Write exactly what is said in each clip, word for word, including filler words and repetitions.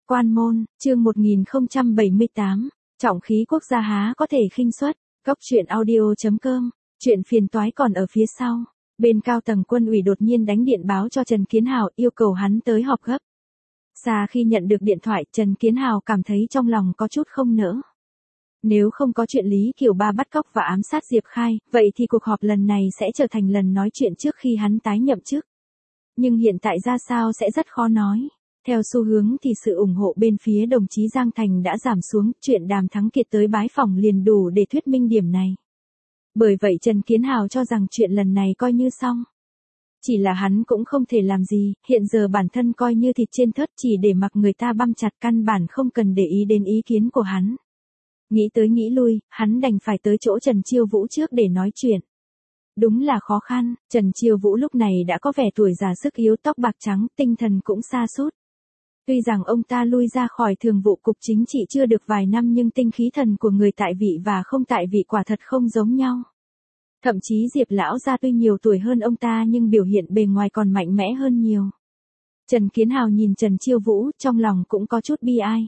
Quan môn, chương một nghìn không trăm bảy mươi tám, trọng khí quốc gia há có thể khinh suất. Cốc truyện audio chấm com, chuyện phiền toái còn ở phía sau. Bên cao tầng quân ủy đột nhiên đánh điện báo cho Trần Kiến Hào yêu cầu hắn tới họp gấp. Xa khi nhận được điện thoại, Trần Kiến Hào cảm thấy trong lòng có chút không nỡ. Nếu không có chuyện Lý Kiều Ba bắt cóc và ám sát Diệp Khai, vậy thì cuộc họp lần này sẽ trở thành lần nói chuyện trước khi hắn tái nhậm chức. Nhưng hiện tại ra sao sẽ rất khó nói. Theo xu hướng thì sự ủng hộ bên phía đồng chí Giang Thành đã giảm xuống, chuyện Đàm Thắng Kiệt tới bái phỏng liền đủ để thuyết minh điểm này. Bởi vậy Trần Kiến Hào cho rằng chuyện lần này coi như xong. Chỉ là hắn cũng không thể làm gì, hiện giờ bản thân coi như thịt trên thớt chỉ để mặc người ta băm chặt, căn bản không cần để ý đến ý kiến của hắn. Nghĩ tới nghĩ lui, hắn đành phải tới chỗ Trần Chiêu Vũ trước để nói chuyện. Đúng là khó khăn, Trần Chiêu Vũ lúc này đã có vẻ tuổi già sức yếu, tóc bạc trắng, tinh thần cũng sa sút. Tuy rằng ông ta lui ra khỏi thường vụ cục chính trị chưa được vài năm nhưng tinh khí thần của người tại vị và không tại vị quả thật không giống nhau. Thậm chí Diệp lão gia tuy nhiều tuổi hơn ông ta nhưng biểu hiện bề ngoài còn mạnh mẽ hơn nhiều. Trần Kiến Hào nhìn Trần Chiêu Vũ, trong lòng cũng có chút bi ai.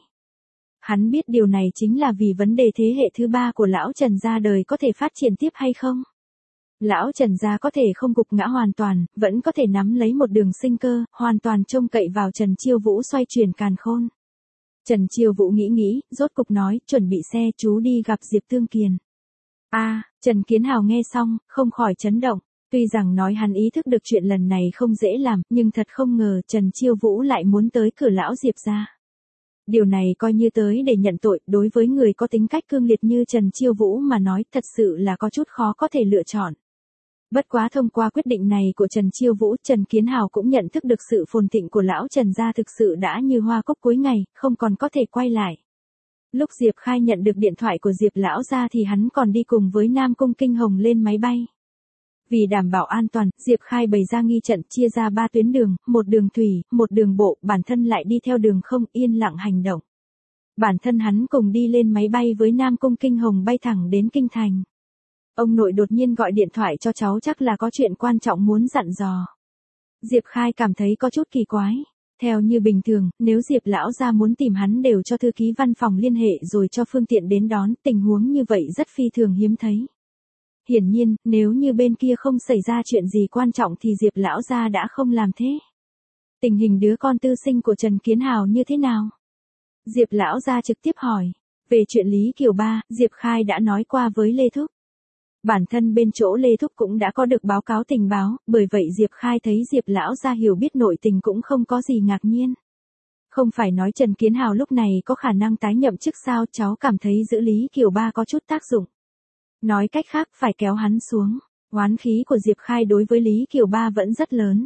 Hắn biết điều này chính là vì vấn đề thế hệ thứ ba của lão Trần ra đời có thể phát triển tiếp hay không. Lão Trần gia có thể không gục ngã hoàn toàn, vẫn có thể nắm lấy một đường sinh cơ, hoàn toàn trông cậy vào Trần Chiêu Vũ xoay chuyển càn khôn. Trần Chiêu Vũ nghĩ nghĩ, rốt cục nói, chuẩn bị xe, chú đi gặp Diệp Tương Kiền. A, à, Trần Kiến Hào nghe xong, không khỏi chấn động. Tuy rằng nói hắn ý thức được chuyện lần này không dễ làm, nhưng thật không ngờ Trần Chiêu Vũ lại muốn tới cửa lão Diệp gia. Điều này coi như tới để nhận tội, đối với người có tính cách cương liệt như Trần Chiêu Vũ mà nói thật sự là có chút khó có thể lựa chọn. Bất quá thông qua quyết định này của Trần Chiêu Vũ, Trần Kiến Hào cũng nhận thức được sự phồn thịnh của lão Trần gia thực sự đã như hoa cúc cuối ngày, không còn có thể quay lại. Lúc Diệp Khai nhận được điện thoại của Diệp lão gia thì hắn còn đi cùng với Nam Cung Kinh Hồng lên máy bay. Vì đảm bảo an toàn, Diệp Khai bày ra nghi trận chia ra ba tuyến đường, một đường thủy, một đường bộ, bản thân lại đi theo đường không, yên lặng hành động. Bản thân hắn cùng đi lên máy bay với Nam Cung Kinh Hồng bay thẳng đến Kinh Thành. Ông nội đột nhiên gọi điện thoại cho cháu chắc là có chuyện quan trọng muốn dặn dò. Diệp Khai cảm thấy có chút kỳ quái. Theo như bình thường, nếu Diệp lão gia muốn tìm hắn đều cho thư ký văn phòng liên hệ rồi cho phương tiện đến đón, tình huống như vậy rất phi thường hiếm thấy. Hiển nhiên, nếu như bên kia không xảy ra chuyện gì quan trọng thì Diệp lão gia đã không làm thế. Tình hình đứa con tư sinh của Trần Kiến Hào như thế nào? Diệp lão gia trực tiếp hỏi. Về chuyện Lý Kiều Ba, Diệp Khai đã nói qua với Lê Thúc. Bản thân bên chỗ Lê Thúc cũng đã có được báo cáo tình báo, bởi vậy Diệp Khai thấy Diệp lão gia hiểu biết nội tình cũng không có gì ngạc nhiên. Không phải nói Trần Kiến Hào lúc này có khả năng tái nhậm chức sao, cháu cảm thấy giữ Lý Kiều Ba có chút tác dụng. Nói cách khác phải kéo hắn xuống, oán khí của Diệp Khai đối với Lý Kiều Ba vẫn rất lớn.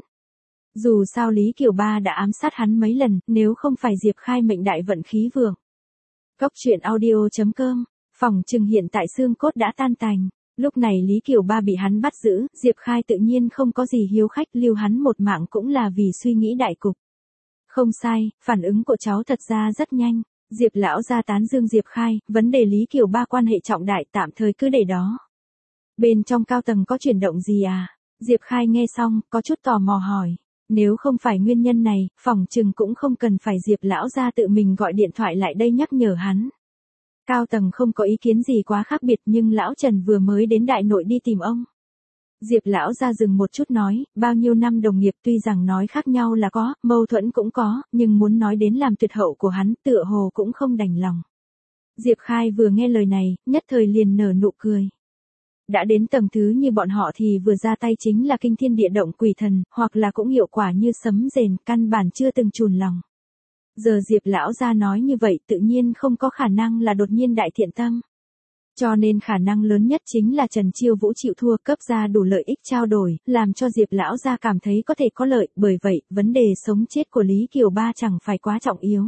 Dù sao Lý Kiều Ba đã ám sát hắn mấy lần, nếu không phải Diệp Khai mệnh đại vận khí vượng. Cốc truyện audio chấm com, phòng trừng hiện tại xương cốt đã tan tành. Lúc này Lý Kiều Ba bị hắn bắt giữ, Diệp Khai tự nhiên không có gì hiếu khách, lưu hắn một mạng cũng là vì suy nghĩ đại cục. Không sai, phản ứng của cháu thật ra rất nhanh. Diệp lão gia tán dương Diệp Khai, vấn đề Lý Kiều Ba quan hệ trọng đại tạm thời cứ để đó. Bên trong cao tầng có chuyển động gì à? Diệp Khai nghe xong, có chút tò mò hỏi. Nếu không phải nguyên nhân này, phỏng chừng cũng không cần phải Diệp lão gia tự mình gọi điện thoại lại đây nhắc nhở hắn. Cao tầng không có ý kiến gì quá khác biệt nhưng lão Trần vừa mới đến đại nội đi tìm ông. Diệp lão ra dừng một chút nói, bao nhiêu năm đồng nghiệp tuy rằng nói khác nhau là có, mâu thuẫn cũng có, nhưng muốn nói đến làm tuyệt hậu của hắn tựa hồ cũng không đành lòng. Diệp Khai vừa nghe lời này, nhất thời liền nở nụ cười. Đã đến tầng thứ như bọn họ thì vừa ra tay chính là kinh thiên địa động quỷ thần, hoặc là cũng hiệu quả như sấm rền, căn bản chưa từng chùn lòng. Giờ Diệp lão gia nói như vậy tự nhiên không có khả năng là đột nhiên đại thiện tâm. Cho nên khả năng lớn nhất chính là Trần Chiêu Vũ chịu thua cấp ra đủ lợi ích trao đổi, làm cho Diệp lão gia cảm thấy có thể có lợi, bởi vậy, vấn đề sống chết của Lý Kiều Ba chẳng phải quá trọng yếu.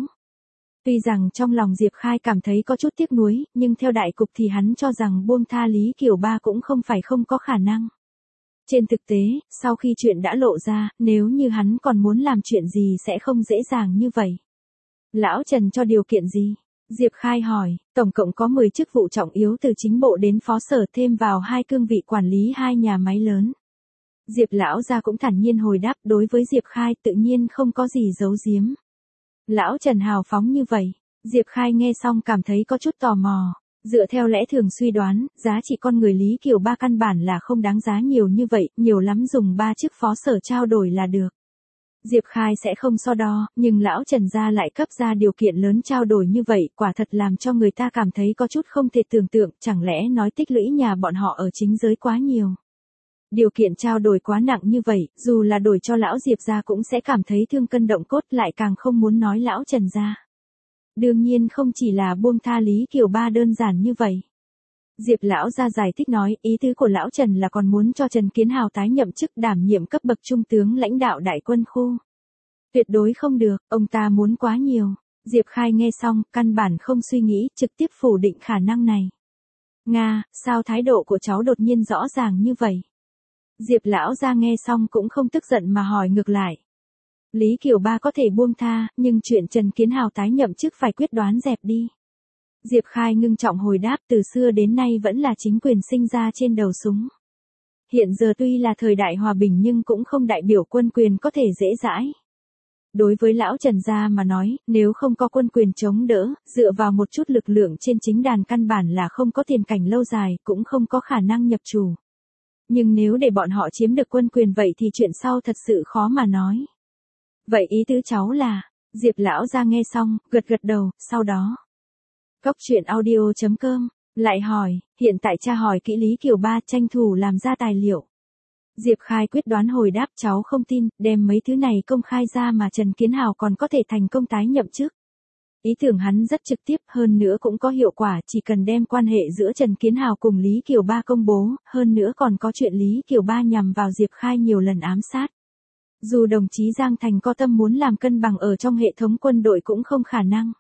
Tuy rằng trong lòng Diệp Khai cảm thấy có chút tiếc nuối, nhưng theo đại cục thì hắn cho rằng buông tha Lý Kiều Ba cũng không phải không có khả năng. Trên thực tế, sau khi chuyện đã lộ ra, nếu như hắn còn muốn làm chuyện gì sẽ không dễ dàng như vậy. Lão Trần cho điều kiện gì? Diệp Khai hỏi, tổng cộng có mười chức vụ trọng yếu từ chính bộ đến phó sở thêm vào hai cương vị quản lý hai nhà máy lớn. Diệp lão gia cũng thản nhiên hồi đáp, đối với Diệp Khai tự nhiên không có gì giấu giếm. Lão Trần hào phóng như vậy. Diệp Khai nghe xong cảm thấy có chút tò mò. Dựa theo lẽ thường suy đoán, giá trị con người Lý Kiều Ba căn bản là không đáng giá nhiều như vậy, nhiều lắm dùng ba chức phó sở trao đổi là được. Diệp Khai sẽ không so đo, nhưng lão Trần gia lại cấp ra điều kiện lớn trao đổi như vậy, quả thật làm cho người ta cảm thấy có chút không thể tưởng tượng, chẳng lẽ nói tích lũy nhà bọn họ ở chính giới quá nhiều. Điều kiện trao đổi quá nặng như vậy, dù là đổi cho lão Diệp gia cũng sẽ cảm thấy thương cân động cốt, lại càng không muốn nói lão Trần gia. Đương nhiên không chỉ là buông tha Lý Kiều Ba đơn giản như vậy. Diệp lão gia giải thích nói, ý tứ của lão Trần là còn muốn cho Trần Kiến Hào tái nhậm chức đảm nhiệm cấp bậc trung tướng lãnh đạo đại quân khu. Tuyệt đối không được, ông ta muốn quá nhiều. Diệp Khai nghe xong, căn bản không suy nghĩ, trực tiếp phủ định khả năng này. Nga, sao thái độ của cháu đột nhiên rõ ràng như vậy? Diệp lão gia nghe xong cũng không tức giận mà hỏi ngược lại. Lý Kiều Ba có thể buông tha, nhưng chuyện Trần Kiến Hào tái nhậm chức phải quyết đoán dẹp đi. Diệp Khai ngưng trọng hồi đáp, từ xưa đến nay vẫn là chính quyền sinh ra trên đầu súng. Hiện giờ tuy là thời đại hòa bình nhưng cũng không đại biểu quân quyền có thể dễ dãi. Đối với lão Trần gia mà nói, nếu không có quân quyền chống đỡ, dựa vào một chút lực lượng trên chính đàn căn bản là không có tiền cảnh lâu dài, cũng không có khả năng nhập chủ. Nhưng nếu để bọn họ chiếm được quân quyền vậy thì chuyện sau thật sự khó mà nói. Vậy ý tứ cháu là, Diệp lão gia nghe xong, gật gật đầu, sau đó. Cốc truyện audio chấm com, lại hỏi, hiện tại cha hỏi kỹ Lý Kiều Ba tranh thủ làm ra tài liệu. Diệp Khai quyết đoán hồi đáp, cháu không tin, đem mấy thứ này công khai ra mà Trần Kiến Hào còn có thể thành công tái nhậm chức. Ý tưởng hắn rất trực tiếp, hơn nữa cũng có hiệu quả, chỉ cần đem quan hệ giữa Trần Kiến Hào cùng Lý Kiều Ba công bố, hơn nữa còn có chuyện Lý Kiều Ba nhằm vào Diệp Khai nhiều lần ám sát. Dù đồng chí Giang Thành có tâm muốn làm cân bằng ở trong hệ thống quân đội cũng không khả năng.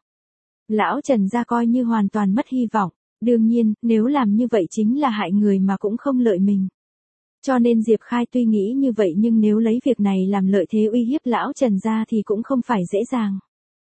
Lão Trần gia coi như hoàn toàn mất hy vọng, đương nhiên, nếu làm như vậy chính là hại người mà cũng không lợi mình. Cho nên Diệp Khai tuy nghĩ như vậy nhưng nếu lấy việc này làm lợi thế uy hiếp lão Trần gia thì cũng không phải dễ dàng.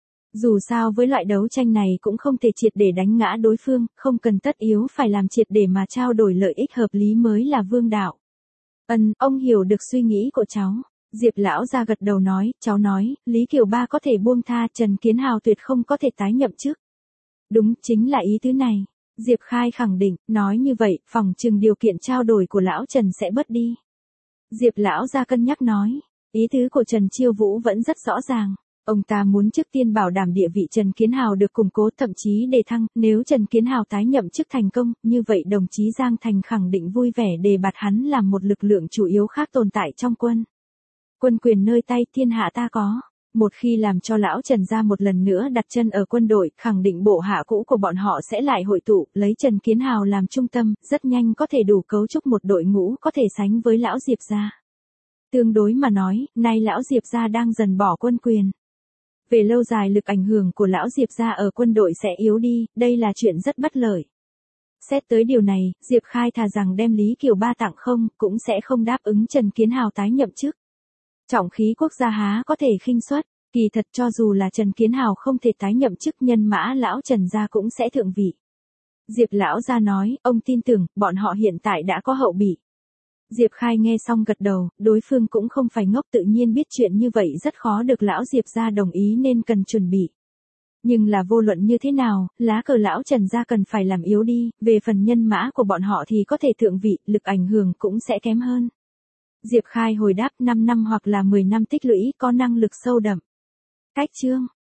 Dù sao với loại đấu tranh này cũng không thể triệt để đánh ngã đối phương, không cần tất yếu phải làm triệt để mà trao đổi lợi ích hợp lý mới là vương đạo. Ân, ông hiểu được suy nghĩ của cháu. Diệp lão gia gật đầu nói, cháu nói, Lý Kiều Ba có thể buông tha, Trần Kiến Hào tuyệt không có thể tái nhậm chức. Đúng, chính là ý tứ này. Diệp Khai khẳng định, nói như vậy, phòng trừng điều kiện trao đổi của lão Trần sẽ bớt đi. Diệp lão gia cân nhắc nói, ý tứ của Trần Chiêu Vũ vẫn rất rõ ràng. Ông ta muốn trước tiên bảo đảm địa vị Trần Kiến Hào được củng cố, thậm chí đề thăng, nếu Trần Kiến Hào tái nhậm chức thành công, như vậy đồng chí Giang Thành khẳng định vui vẻ đề bạt hắn làm một lực lượng chủ yếu khác tồn tại trong quân. Quân quyền nơi tay, thiên hạ ta có. Một khi làm cho lão Trần gia một lần nữa đặt chân ở quân đội, khẳng định bộ hạ cũ của bọn họ sẽ lại hội tụ, lấy Trần Kiến Hào làm trung tâm, rất nhanh có thể đủ cấu trúc một đội ngũ có thể sánh với lão Diệp gia. Tương đối mà nói, nay lão Diệp gia đang dần bỏ quân quyền. Về lâu dài lực ảnh hưởng của lão Diệp gia ở quân đội sẽ yếu đi, đây là chuyện rất bất lợi. Xét tới điều này, Diệp Khai thà rằng đem Lý Kiều Ba tặng không, cũng sẽ không đáp ứng Trần Kiến Hào tái nhậm chức. Trọng khí quốc gia há có thể khinh suất, kỳ thật cho dù là Trần Kiến Hào không thể tái nhậm chức, nhân mã lão Trần gia cũng sẽ thượng vị. Diệp lão gia nói, ông tin tưởng, bọn họ hiện tại đã có hậu bị. Diệp Khai nghe xong gật đầu, đối phương cũng không phải ngốc, tự nhiên biết chuyện như vậy rất khó được lão Diệp gia đồng ý nên cần chuẩn bị. Nhưng là vô luận như thế nào, lá cờ lão Trần gia cần phải làm yếu đi, về phần nhân mã của bọn họ thì có thể thượng vị, lực ảnh hưởng cũng sẽ kém hơn. Diệp Khai hồi đáp, năm năm hoặc là mười năm tích lũy, có năng lực sâu đậm. Cách chương